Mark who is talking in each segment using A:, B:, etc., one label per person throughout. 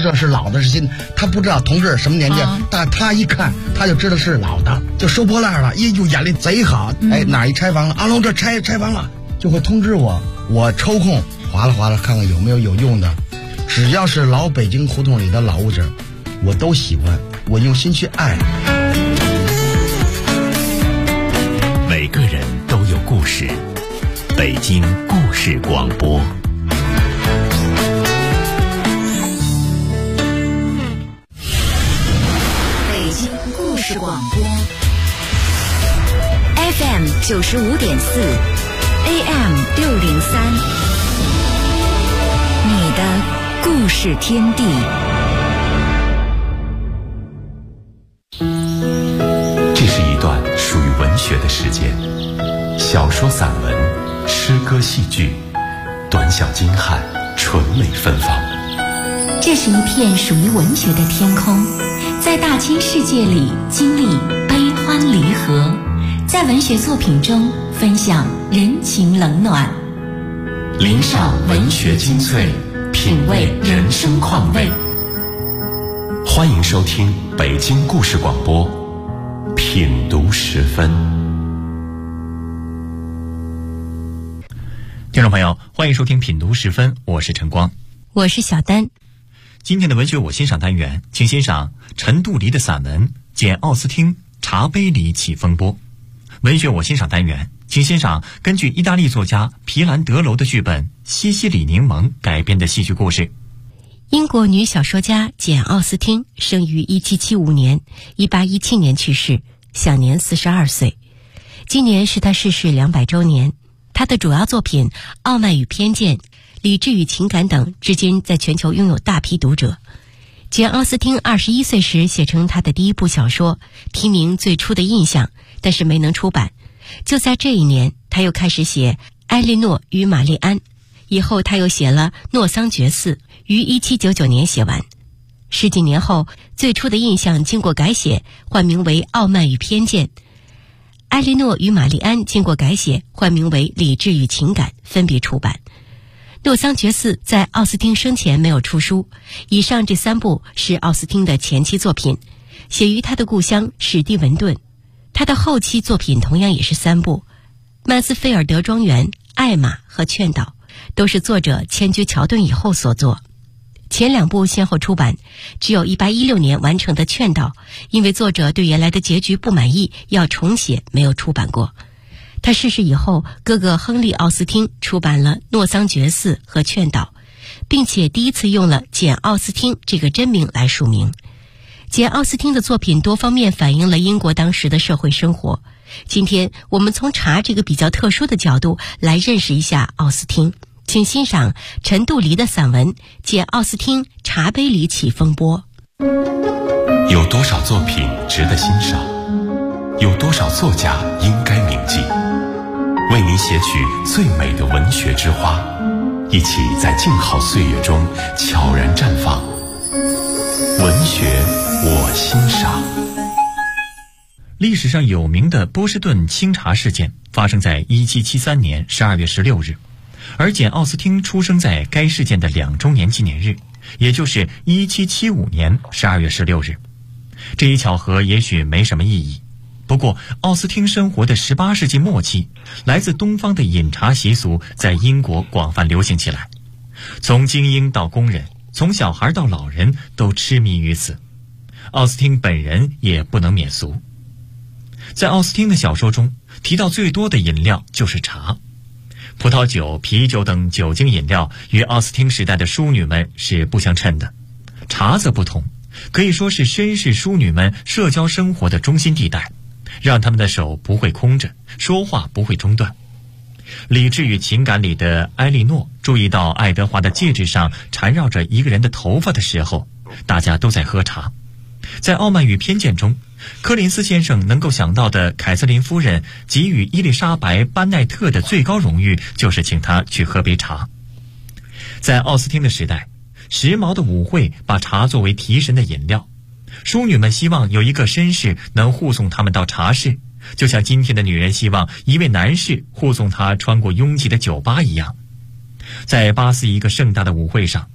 A: 知道是老的是新的，他不知道同志什么年纪，但他一看他就知道是老的，就收破烂了，就眼力贼好。哪一拆房了，阿龙这拆房了，就会通知我，我抽空划拉看看有没有用的，只要是老北京胡同里的老物件，我都喜欢，我用心去爱。
B: 每个人都有故事，北京故事广播。
C: 北京故事广播 FM 95.4 AM 603，你的故事天地。
B: 这是一段属于文学的时间，小说、散文、诗歌、戏剧，短小精悍，纯美芬芳。
C: 这是一片属于文学的天空，在大千世界里经历悲欢离合，在文学作品中分享人情冷暖，
B: 领赏文学精粹，品味人生况味。欢迎收听北京故事广播品读时分。听众朋友，欢迎收听品读时分，我是陈光，
D: 我是小丹。
B: 今天的文学我欣赏单元，请欣赏陈杜黎的散文《简·奥斯汀茶杯里起风波》。文学我欣赏单元，请欣赏根据意大利作家皮兰德楼的剧本《西西里柠檬》改编的戏剧故事。
D: 英国女小说家简·奥斯汀生于1775年，1817年去世，享年42岁。今年是她逝世200周年。她的主要作品《傲慢与偏见》《理智与情感》等至今在全球拥有大批读者。简·奥斯汀21岁时写成她的第一部小说，题名《最初的印象》，但是没能出版。就在这一年，她又开始写《埃莉诺与玛丽安》，以后她又写了《诺桑觉寺》，于1799年写完。10几年后，最初的印象经过改写，换名为《傲慢与偏见》；埃莉诺与玛丽安经过改写，换名为《理智与情感》，分别出版。诺桑觉寺在奥斯汀生前没有出书，以上这3部是奥斯汀的前期作品，写于他的故乡史蒂文顿。他的后期作品同样也是3部，曼斯菲尔德庄园、艾玛和劝导，都是作者迁居乔顿以后所作。前2部先后出版，只有1816年完成的劝导，因为作者对原来的结局不满意，要重写，没有出版过。他逝世以后，哥哥亨利·奥斯汀出版了《诺桑觉寺》和《劝导》，并且第一次用了简·奥斯汀这个真名来署名。简·奥斯汀的作品多方面反映了英国当时的社会生活。今天我们从茶这个比较特殊的角度来认识一下奥斯汀，请欣赏陈杜黎的散文《简·奥斯汀茶杯里起风波》。
B: 有多少作品值得欣赏？有多少作家应该铭记？为您写取最美的文学之花，一起在静好岁月中悄然绽放。文学我欣赏。历史上有名的波士顿清茶事件发生在1773年12月16日，而简·奥斯汀出生在该事件的2周年纪念日，也就是1775年12月16日。这一巧合也许没什么意义，不过奥斯汀生活的18世纪末期，来自东方的饮茶习俗在英国广泛流行起来，从精英到工人，从小孩到老人都痴迷于此。奥斯汀本人也不能免俗。在奥斯汀的小说中，提到最多的饮料就是茶。葡萄酒、啤酒等酒精饮料与奥斯汀时代的淑女们是不相称的，茶则不同，可以说是绅士淑女们社交生活的中心地带，让他们的手不会空着，说话不会中断。理智与情感里的埃莉诺注意到爱德华的戒指上缠绕着一个人的头发的时候，大家都在喝茶。在傲慢与偏见中，柯林斯先生能够想到的凯瑟琳夫人给予伊丽莎白·班奈特的最高荣誉，就是请她去喝杯茶。在奥斯汀的时代，时髦的舞会把茶作为提神的饮料，淑女们希望有一个绅士能护送她们到茶室，就像今天的女人希望一位男士护送她穿过拥挤的酒吧一样。在巴斯一个盛大的舞会上，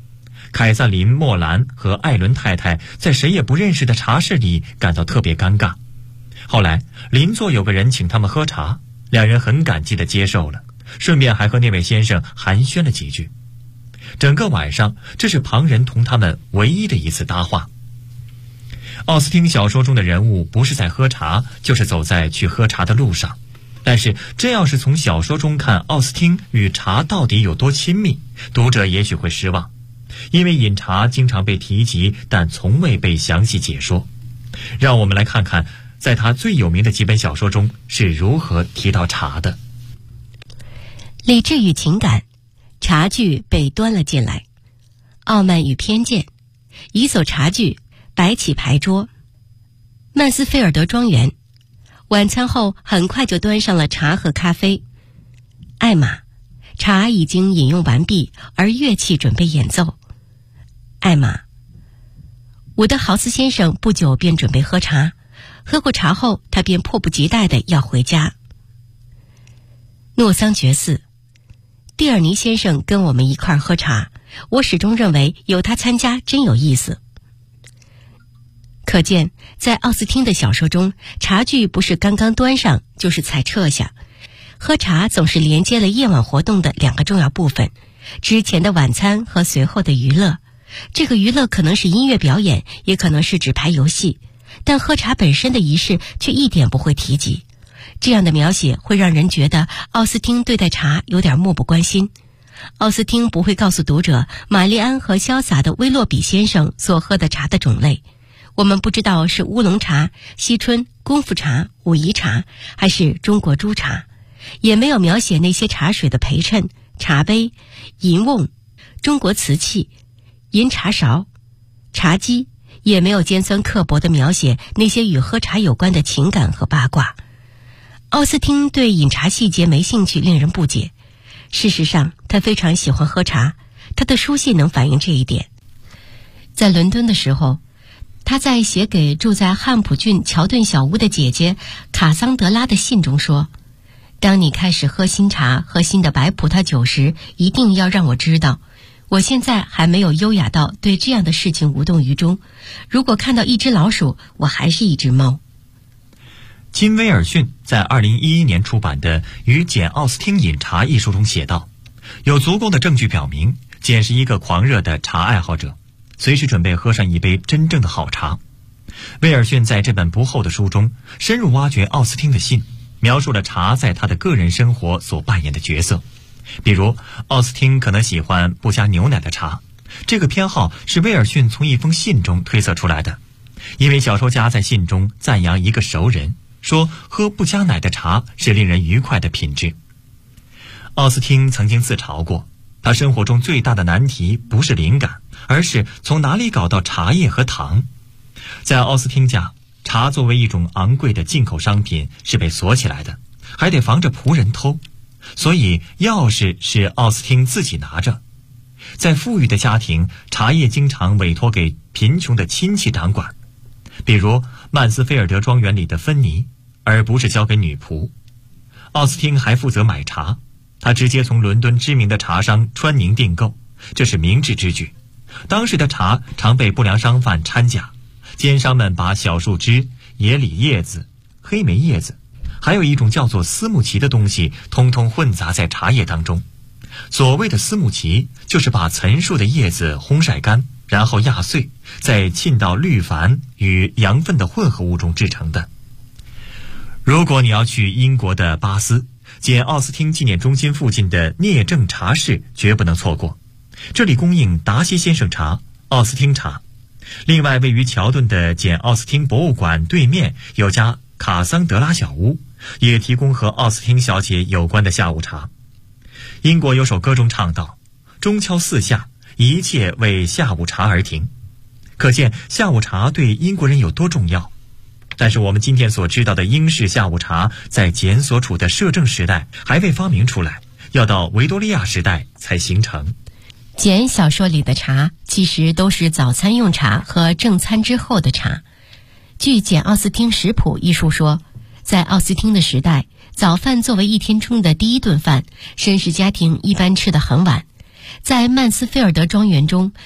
E: 凯瑟琳·莫兰和艾伦太太在谁也不认识的茶室里感到特别尴尬。后来邻座有个人请他们喝茶，两人很感激地接受了，顺便还和那位先生寒暄了几句。整个晚上，这是旁人同他们唯一的一次搭话。奥斯汀小说中的人物不是在喝茶，就是走在去喝茶的路上。但是这要是从小说中看奥斯汀与茶到底有多亲密，读者也许会失望，因为饮茶经常被提及，但从未被详细解说。让我们来看看在他最有名的几本小说中是如何提到茶的。
D: 理智与情感，茶具被端了进来，傲慢与偏见，一艘茶具摆起牌桌，曼斯菲尔德庄园，晚餐后很快就端上了茶和咖啡。艾玛，茶已经饮用完毕，而乐器准备演奏。艾玛，伍德豪斯先生不久便准备喝茶，喝过茶后他便迫不及待地要回家。诺桑觉寺，蒂尔尼先生跟我们一块儿喝茶，我始终认为有他参加真有意思。可见在奥斯汀的小说中，茶具不是刚刚端上就是才撤下，喝茶总是连接了夜晚活动的两个重要部分，之前的晚餐和随后的娱乐。这个娱乐可能是音乐表演，也可能是纸牌游戏，但喝茶本身的仪式却一点不会提及。这样的描写会让人觉得奥斯汀对待茶有点漠不关心。奥斯汀不会告诉读者玛丽安和潇洒的威洛比先生所喝的茶的种类，我们不知道是乌龙茶、惜春、功夫茶、武夷茶，还是中国朱茶，也没有描写那些茶水的陪衬、茶杯、银瓮、中国瓷器、银茶勺、茶几，也没有尖酸刻薄地描写那些与喝茶有关的情感和八卦。奥斯汀对饮茶细节没兴趣，令人不解。事实上，他非常喜欢喝茶，他的书信能反映这一点。在伦敦的时候，他在写给住在汉普郡乔顿小屋的姐姐卡桑德拉的信中说，当你开始喝新茶和新的白葡萄酒时，一定要让我知道。我现在还没有优雅到对这样的事情无动于衷。如果看到一只老鼠，我还是一只猫。
E: 金威尔逊在2011年出版的《与简·奥斯汀饮茶》一书中写道，有足够的证据表明，简是一个狂热的茶爱好者，随时准备喝上一杯真正的好茶。威尔逊在这本不厚的书中深入挖掘奥斯汀的信，描述了茶在他的个人生活所扮演的角色。比如，奥斯汀可能喜欢不加牛奶的茶，这个偏好是威尔逊从一封信中推测出来的，因为小说家在信中赞扬一个熟人，说喝不加奶的茶是令人愉快的品质。奥斯汀曾经自嘲过，他生活中最大的难题不是灵感，而是从哪里搞到茶叶和糖。在奥斯汀家，茶作为一种昂贵的进口商品是被锁起来的，还得防着仆人偷，所以钥匙是奥斯汀自己拿着。在富裕的家庭，茶叶经常委托给贫穷的亲戚掌管，比如曼斯菲尔德庄园里的芬妮，而不是交给女仆。奥斯汀还负责买茶，他直接从伦敦知名的茶商川宁订购，这是明智之举。当时的茶常被不良商贩掺假，奸商们把小树枝、野李叶子、黑莓叶子，还有一种叫做丝木奇的东西，通通混杂在茶叶当中。所谓的丝木奇，就是把岑树的叶子烘晒干，然后压碎，再浸到氯矾与羊粪的混合物中制成的。如果你要去英国的巴斯，简·奥斯汀纪念中心附近的聂政茶室绝不能错过，这里供应达西先生茶、奥斯汀茶。另外，位于乔顿的简·奥斯汀博物馆对面有家卡桑德拉小屋，也提供和奥斯汀小姐有关的下午茶。英国有首歌中唱道，钟敲4下，一切为下午茶而停，可见下午茶对英国人有多重要。但是我们今天所知道的英式下午茶，在简所处的摄政时代还未发明出来，要到维多利亚时代才形成。
D: 简小说里的茶其实都是早餐用茶和正餐之后的茶。据《简·奥斯汀食谱》一书说，在奥斯汀的时代，早饭作为一天中的第一顿饭，绅士家庭一般吃得很晚。在曼斯菲尔德庄园中，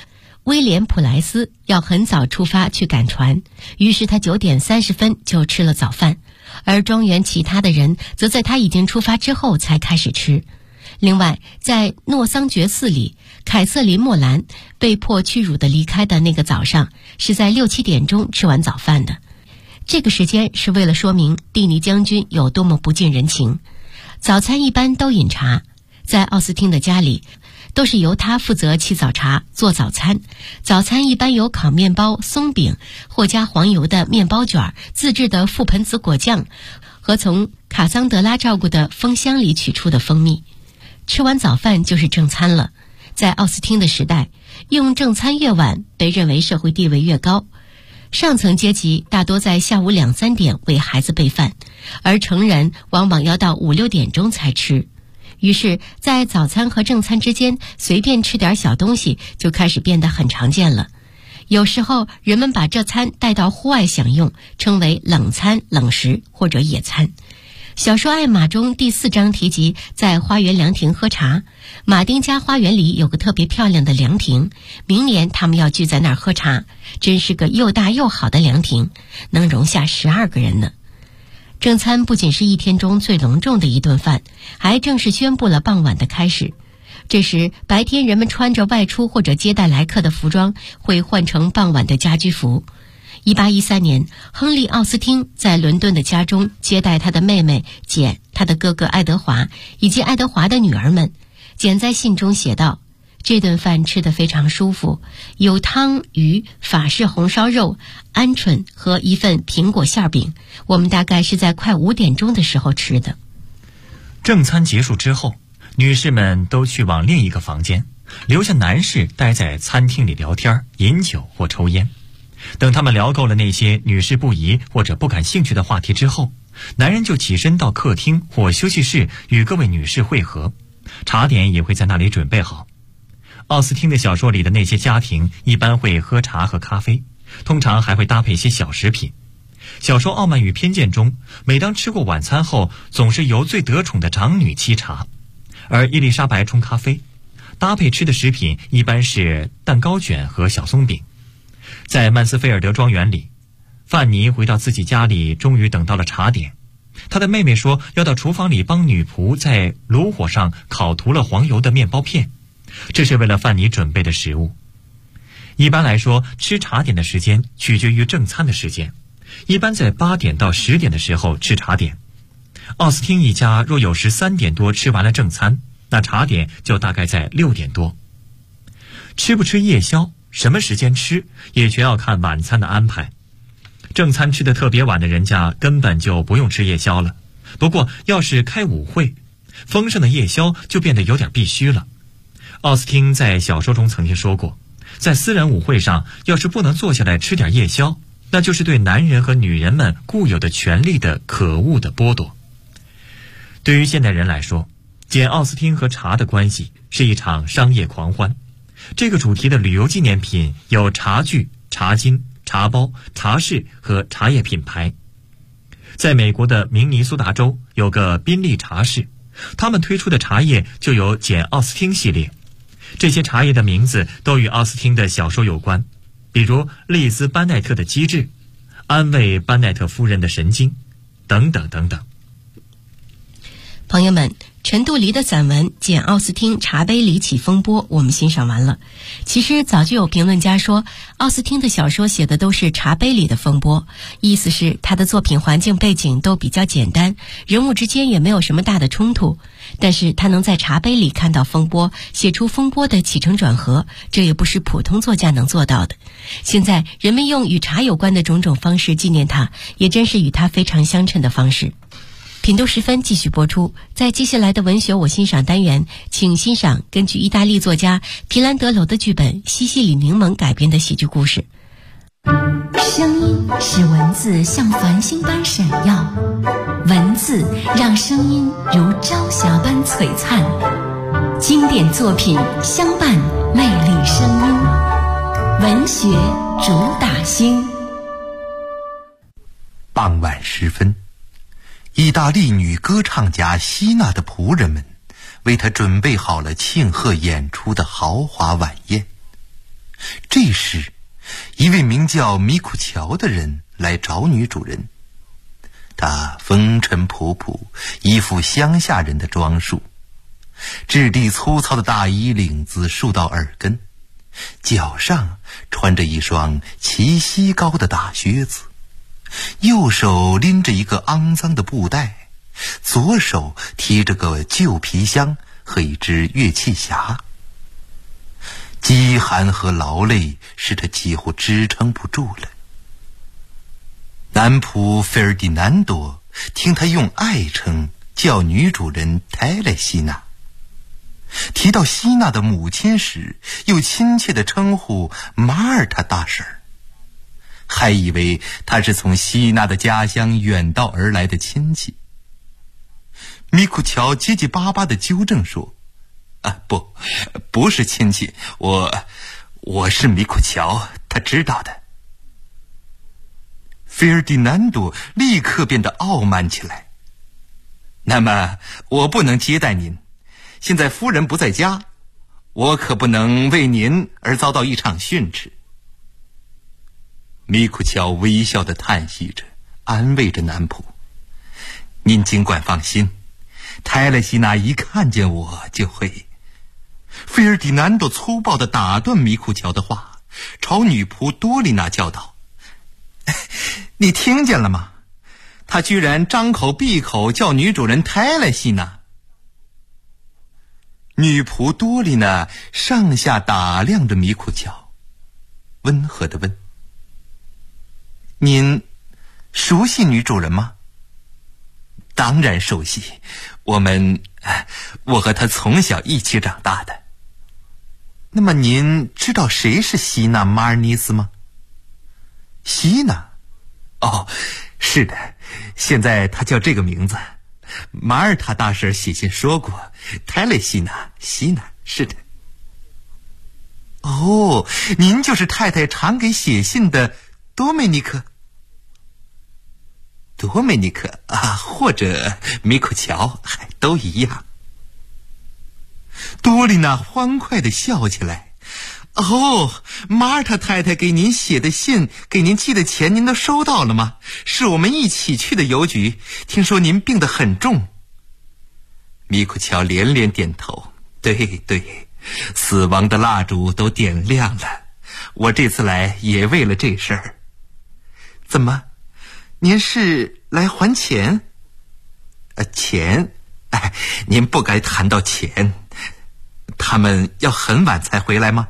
D: 威廉·普莱斯要很早出发去赶船，于是他9点30分就吃了早饭，而庄园其他的人则在他已经出发之后才开始吃。另外，在诺桑觉寺里，凯瑟琳·莫兰被迫屈辱地离开的那个早上，是在6、7点钟吃完早饭的。这个时间是为了说明蒂尼将军有多么不近人情。早餐一般都饮茶，在奥斯汀的家里，都是由他负责沏早茶、做早餐。早餐一般有烤面包、松饼或加黄油的面包卷、自制的覆盆子果酱和从卡桑德拉照顾的蜂箱里取出的蜂蜜。吃完早饭就是正餐了。在奥斯汀的时代，用正餐越晚被认为社会地位越高。上层阶级大多在下午2、3点为孩子备饭，而成人往往要到5、6点钟才吃。于是在早餐和正餐之间随便吃点小东西就开始变得很常见了。有时候人们把这餐带到户外享用，称为冷餐、冷食或者野餐。小说《艾玛》中第4章提及在花园凉亭喝茶，马丁家花园里有个特别漂亮的凉亭，明年他们要聚在那儿喝茶，真是个又大又好的凉亭，能容下12个人呢。正餐不仅是一天中最隆重的一顿饭，还正式宣布了傍晚的开始。这时白天人们穿着外出或者接待来客的服装，会换成傍晚的家居服。1813年，亨利·奥斯汀在伦敦的家中接待他的妹妹简、他的哥哥爱德华以及爱德华的女儿们。简在信中写道：这顿饭吃得非常舒服，有汤、鱼、法式红烧肉、鹌鹑和一份苹果馅饼。我们大概是在快5点钟的时候吃的。
E: 正餐结束之后，女士们都去往另一个房间，留下男士待在餐厅里聊天、饮酒或抽烟。等他们聊够了那些女士不宜或者不感兴趣的话题之后，男人就起身到客厅或休息室与各位女士会合，茶点也会在那里准备好。奥斯汀的小说里的那些家庭一般会喝茶和咖啡，通常还会搭配些小食品。小说《傲慢与偏见》中，每当吃过晚餐后，总是由最得宠的长女沏茶，而伊丽莎白冲咖啡。搭配吃的食品一般是蛋糕卷和小松饼。在曼斯菲尔德庄园里，范妮回到自己家里，终于等到了茶点。她的妹妹说要到厨房里帮女仆在炉火上烤涂了黄油的面包片，这是为了范妮准备的食物。一般来说，吃茶点的时间取决于正餐的时间，一般在8点到10点的时候吃茶点。奥斯汀一家若有时3点多吃完了正餐，那茶点就大概在6点多。吃不吃夜宵，什么时间吃，也全要看晚餐的安排。正餐吃得特别晚的人家根本就不用吃夜宵了，不过要是开舞会，丰盛的夜宵就变得有点必须了。奥斯汀在小说中曾经说过，在私人舞会上，要是不能坐下来吃点夜宵，那就是对男人和女人们固有的权利的可恶的剥夺。对于现代人来说，简·奥斯汀和茶的关系是一场商业狂欢。这个主题的旅游纪念品有茶具、茶巾、茶包、茶室和茶叶品牌。在美国的明尼苏达州有个宾利茶室，他们推出的茶叶就有简·奥斯汀系列。这些茶叶的名字都与奥斯汀的小说有关，比如丽兹·班奈特的机智、安慰班奈特夫人的神经等等等等。
D: 朋友们，陈杜离的散文《简·奥斯汀茶杯里起风波》我们欣赏完了。其实早就有评论家说，奥斯汀的小说写的都是茶杯里的风波，意思是他的作品环境背景都比较简单，人物之间也没有什么大的冲突，但是他能在茶杯里看到风波，写出风波的起承转合，这也不是普通作家能做到的。现在人们用与茶有关的种种方式纪念他，也真是与他非常相称的方式。品读时分继续播出，在接下来的文学我欣赏单元，请欣赏根据意大利作家皮兰德楼的剧本《西西里柠檬》改编的喜剧故事。
C: 声音使文字像繁星般闪耀，文字让声音如朝霞般璀璨。经典作品相伴，魅力声音，文学主打星。
F: 傍晚时分，意大利女歌唱家希娜的仆人们为她准备好了庆贺演出的豪华晚宴。 这时，一位名叫米库乔的人来找女主人。他风尘仆仆，一副乡下人的装束，质地粗糙的大衣领子束到耳根，脚上穿着一双齐膝高的大靴子，右手拎着一个肮脏的布袋，左手提着个旧皮箱和一只乐器匣。饥寒和劳累使他几乎支撑不住了。男仆费尔迪南多听他用爱称叫女主人泰莱西娜，提到西娜的母亲时，又亲切地称呼马尔塔大婶儿，还以为她是从西娜的家乡远道而来的亲戚。米库乔结结巴巴地纠正说：“不是亲戚，我是米库乔，他知道的。”费尔迪南多立刻变得傲慢起来。那么我不能接待您，现在夫人不在家，我可不能为您而遭到一场训斥。米库乔微笑地叹息着，安慰着男仆：“您尽管放心，泰勒西娜一看见我就会……”费尔迪南多粗暴地打断米库乔的话，朝女仆多丽娜叫道：“你听见了吗？他居然张口闭口叫女主人泰勒西娜。”女仆多丽娜上下打量着米库乔，温和地问：“您熟悉女主人吗？”“当然熟悉，我和她从小一起长大的。”“那么您知道谁是西娜·马尔尼斯吗？”“西娜？哦，是的，现在她叫这个名字。马尔塔大婶写信说过，泰勒西娜，是的。”“哦，您就是太太常给写信的多梅尼克。”“多梅尼克啊，或者米库乔，都一样。”多丽娜欢快地笑起来。“哦，马尔塔太太给您写的信，给您寄的钱，您都收到了吗？是我们一起去的邮局，听说您病得很重。”米库乔连连点头：“对，死亡的蜡烛都点亮了，我这次来也为了这事儿。”“怎么，您是来还钱？”“钱？您不该谈到钱。他们要很晚才回来吗？”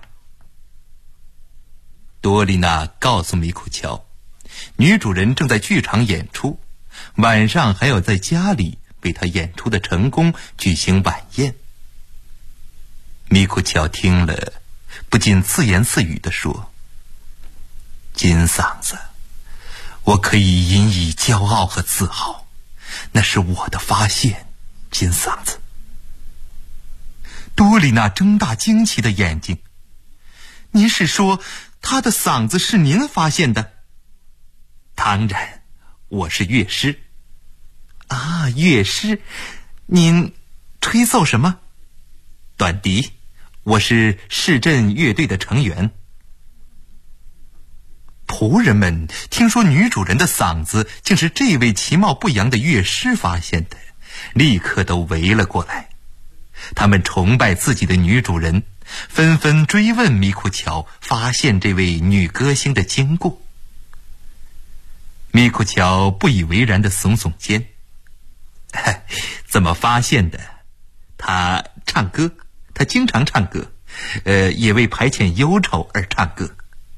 F: 多丽娜告诉米库乔，女主人正在剧场演出，晚上还要在家里为她演出的成功举行晚宴。米库乔听了，不禁自言自语地说：“金嗓子，我可以引以骄傲和自豪，那是我的发现，金嗓子。”多丽娜睁大惊奇的眼睛：“您是说他的嗓子是您发现的？”“当然，我是乐师。”“啊，乐师，您吹奏什么？”“短笛，我是市镇乐队的成员。”仆人们听说女主人的嗓子竟是这位其貌不扬的乐师发现的，立刻都围了过来。他们崇拜自己的女主人，纷纷追问米库乔发现这位女歌星的经过。米库乔不以为然地耸耸肩：“怎么发现的？她唱歌，她经常唱歌，也为排遣忧愁而唱歌。”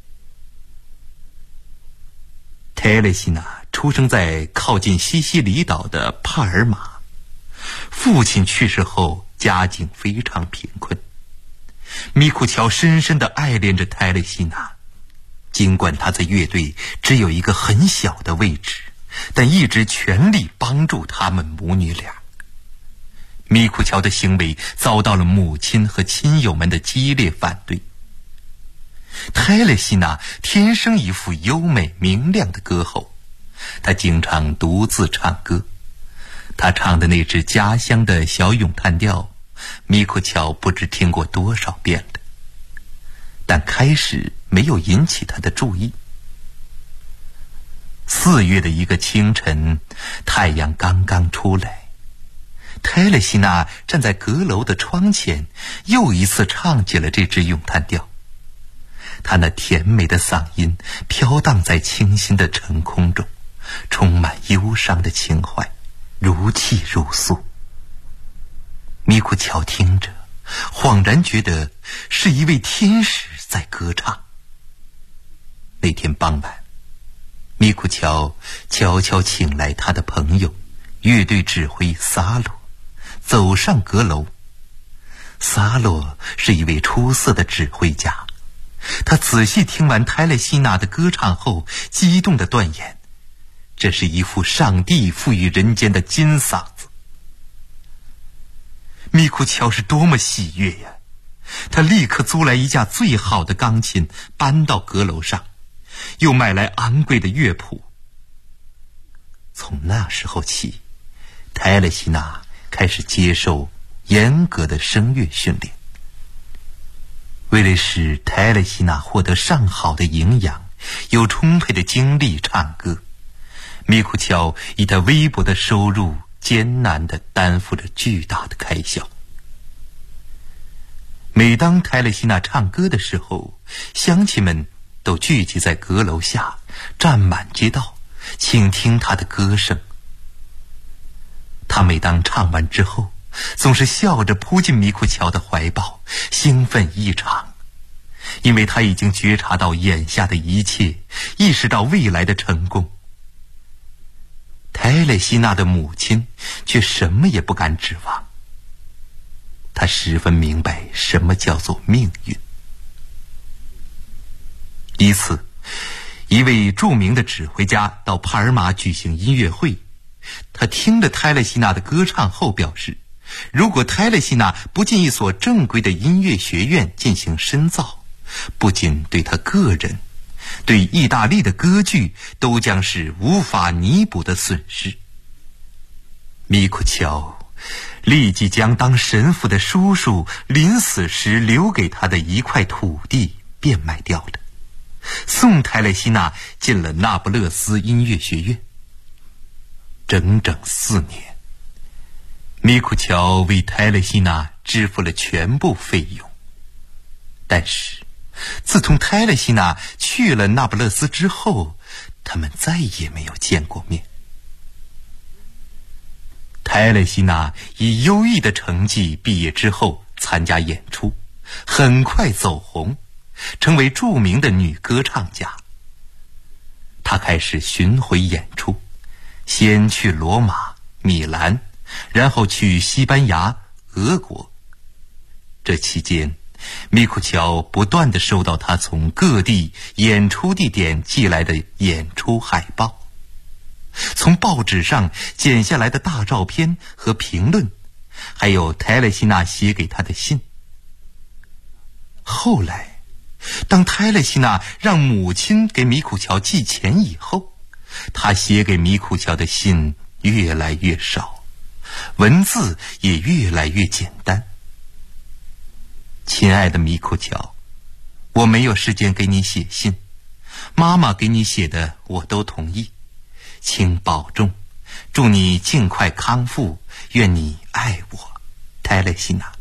F: 泰勒西娜出生在靠近西西里岛的帕尔马，父亲去世后家境非常贫困。米库乔深深地爱恋着泰勒西娜，尽管他在乐队只有一个很小的位置，但一直全力帮助他们母女俩。米库乔的行为遭到了母亲和亲友们的激烈反对。泰勒西娜天生一副优美明亮的歌喉，她经常独自唱歌。她唱的那支家乡的小咏叹调，米库乔不知听过多少遍了。 但开始没有引起他的注意。4月的一个清晨，太阳刚刚出来，泰勒西娜站在阁楼的窗前，又一次唱起了这支咏叹调。她那甜美的嗓音飘荡在清新的晨空中，充满忧伤的情怀，如泣如诉。米库乔听着，恍然觉得是一位天使在歌唱。那天傍晚，米库乔悄悄请来他的朋友乐队指挥萨洛，走上阁楼。萨洛是一位出色的指挥家，他仔细听完泰勒西娜的歌唱后，激动地断言，这是一副上帝赋予人间的金嗓子。米库乔是多么喜悦呀！他立刻租来一架最好的钢琴，搬到阁楼上，又买来昂贵的乐谱。从那时候起，泰勒西娜开始接受严格的声乐训练。为了使泰勒西娜获得上好的营养，有充沛的精力唱歌，米库乔以他微薄的收入艰难地担负着巨大的开销。每当泰勒西娜唱歌的时候，乡亲们都聚集在阁楼下，站满街道，倾听她的歌声。她每当唱完之后，总是笑着扑进米库乔的怀抱，兴奋异常，因为她已经觉察到眼下的一切，意识到未来的成功。泰勒西娜的母亲却什么也不敢指望，她十分明白什么叫做命运。一次，一位著名的指挥家到帕尔马举行音乐会，他听了泰勒西娜的歌唱后表示，如果泰勒西娜不进一所正规的音乐学院进行深造，不仅对他个人，对意大利的歌剧都将是无法弥补的损失。米库乔立即将当神父的叔叔临死时留给他的一块土地变卖掉了，送泰勒西娜进了那不勒斯音乐学院。整整4年，米库乔为泰勒西娜支付了全部费用。但是自从泰勒西娜去了那不勒斯之后，他们再也没有见过面。泰勒西娜以优异的成绩毕业之后参加演出，很快走红，成为著名的女歌唱家。她开始巡回演出，先去罗马、米兰，然后去西班牙、俄国。这期间，米库乔不断地收到他从各地演出地点寄来的演出海报，从报纸上剪下来的大照片和评论，还有泰勒西娜写给他的信。后来，当泰勒西娜让母亲给米库乔寄钱以后，他写给米库乔的信越来越少，文字也越来越简单。亲爱的米库乔，我没有时间给你写信，妈妈给你写的我都同意，请保重，祝你尽快康复，愿你爱我，泰勒西娜。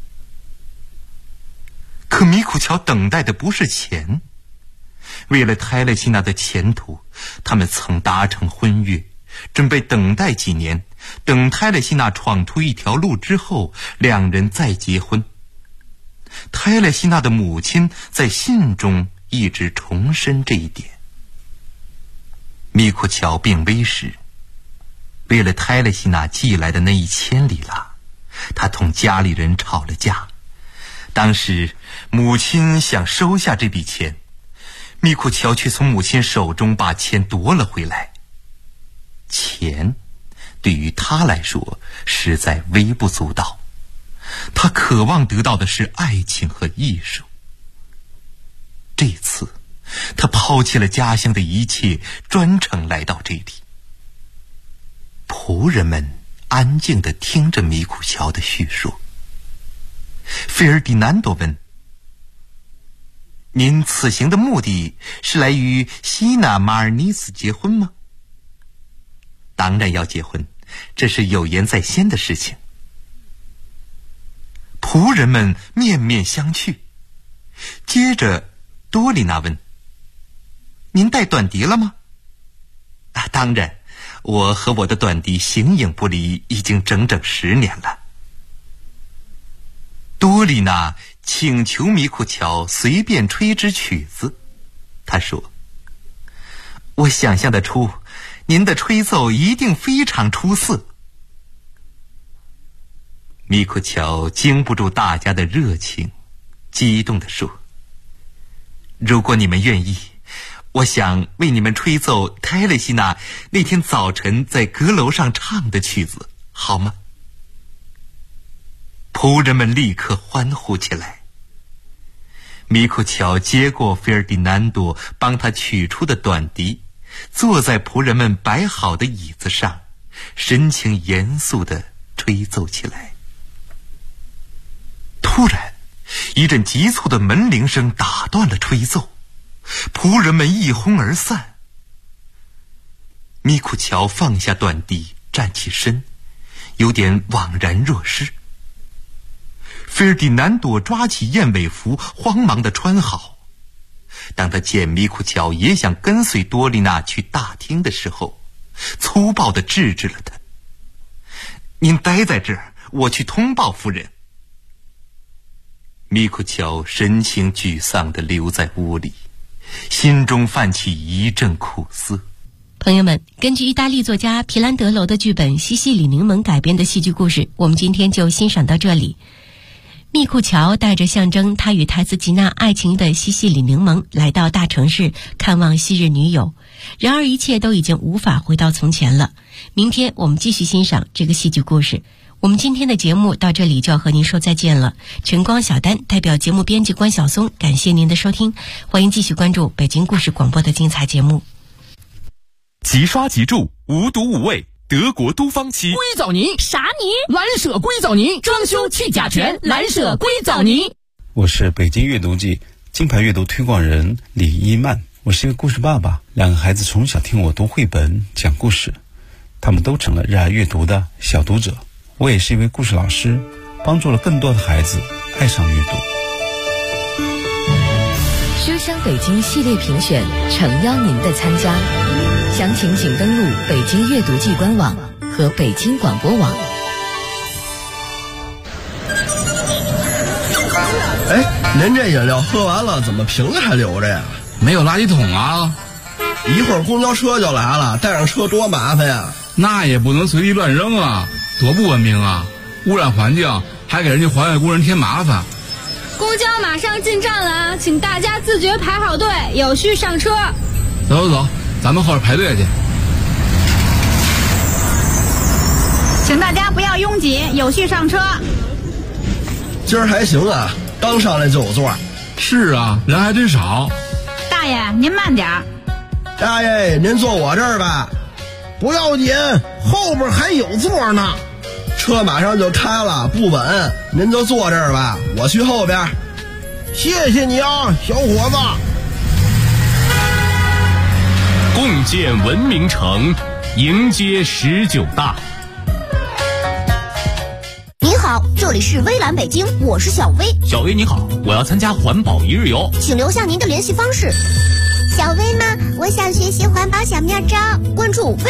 F: 可米库乔等待的不是钱，为了泰勒西娜的前途，他们曾达成婚约，准备等待几年，等泰勒西娜闯出一条路之后，两人再结婚。泰勒西娜的母亲在信中一直重申这一点。米库乔病危时，为了泰勒西娜寄来的那1000里拉，他同家里人吵了架。当时母亲想收下这笔钱，米库乔却从母亲手中把钱夺了回来。钱对于他来说实在微不足道，他渴望得到的是爱情和艺术。这次他抛弃了家乡的一切，专程来到这里。仆人们安静地听着米库乔的叙述。费尔迪南多问： 您此行的目的是来与希娜·马尔尼斯结婚吗？当然要结婚，这是有言在先的事情。仆人们面面相觑。接着多丽娜问：您带短笛了吗？当然，我和我的短笛形影不离，已经整整10年了。多丽娜请求米库乔随便吹支曲子。她说：我想象得出，您的吹奏一定非常出色。米库乔经不住大家的热情，激动地说：如果你们愿意，我想为你们吹奏泰勒西娜那天早晨在阁楼上唱的曲子，好吗？仆人们立刻欢呼起来。米库乔接过费尔迪南多帮他取出的短笛，坐在仆人们摆好的椅子上，神情严肃地吹奏起来。突然，一阵急促的门铃声打断了吹奏，仆人们一哄而散。米库乔放下短笛，站起身，有点惘然若失。费尔迪南多抓起燕尾服，慌忙地穿好。当他见米库乔也想跟随多丽娜去大厅的时候，粗暴地制止了他：您待在这儿，我去通报夫人。米库乔神情沮丧地留在屋里，心中泛起一阵苦涩。
D: 朋友们，根据意大利作家皮兰德罗的剧本《西西里柠檬》改编的戏剧故事，我们今天就欣赏到这里。密库乔带着象征他与泰斯吉娜爱情的西西里柠檬来到大城市看望昔日女友，然而一切都已经无法回到从前了。明天我们继续欣赏这个戏剧故事。我们今天的节目到这里就要和您说再见了。晨光小丹代表节目编辑关晓松，感谢您的收听，欢迎继续关注北京故事广播的精彩节目。
G: 即刷即住，无毒无味，德国都芳漆。
H: 硅藻泥？
I: 啥泥？
H: 蓝舍硅藻泥，装修去甲醛，蓝舍硅藻泥。
J: 我是北京阅读季金牌阅读推广人李一曼，我是一个故事爸爸，2个孩子从小听我读绘本讲故事，他们都成了热爱阅读的小读者。我也是一位故事老师，帮助了更多的孩子爱上阅读。
K: 书香北京系列评选诚邀您的参加，详情请登录北京阅读季官网和北京广播网。
A: 您这饮料喝完了怎么瓶子还留着呀？
H: 没有垃圾桶啊。
A: 一会儿公交车就来了，带上车多麻烦呀。
H: 那也不能随地乱扔啊，多不文明啊，污染环境，还给人家环卫工人添麻烦。
I: 公交马上进站了，请大家自觉排好队，有序上车。
H: 走，咱们后边排队去。
I: 请大家不要拥挤，有序上车。
A: 今儿还行啊，刚上来就有座。
H: 是啊，人还真少。
I: 大爷您慢点。
A: 大爷您坐我这儿吧。不要紧，后边还有座呢。车马上就开了，不稳，您就坐这儿吧，我去后边。谢谢你啊，小伙子。
G: 共建文明城，迎接19大。
L: 您好，这里是微蓝北京，我是小薇。
G: 小薇你好，我要参加环保1日游，
L: 请留下您的联系方式。
M: 小薇吗？我想学习环保小妙招，
L: 关注微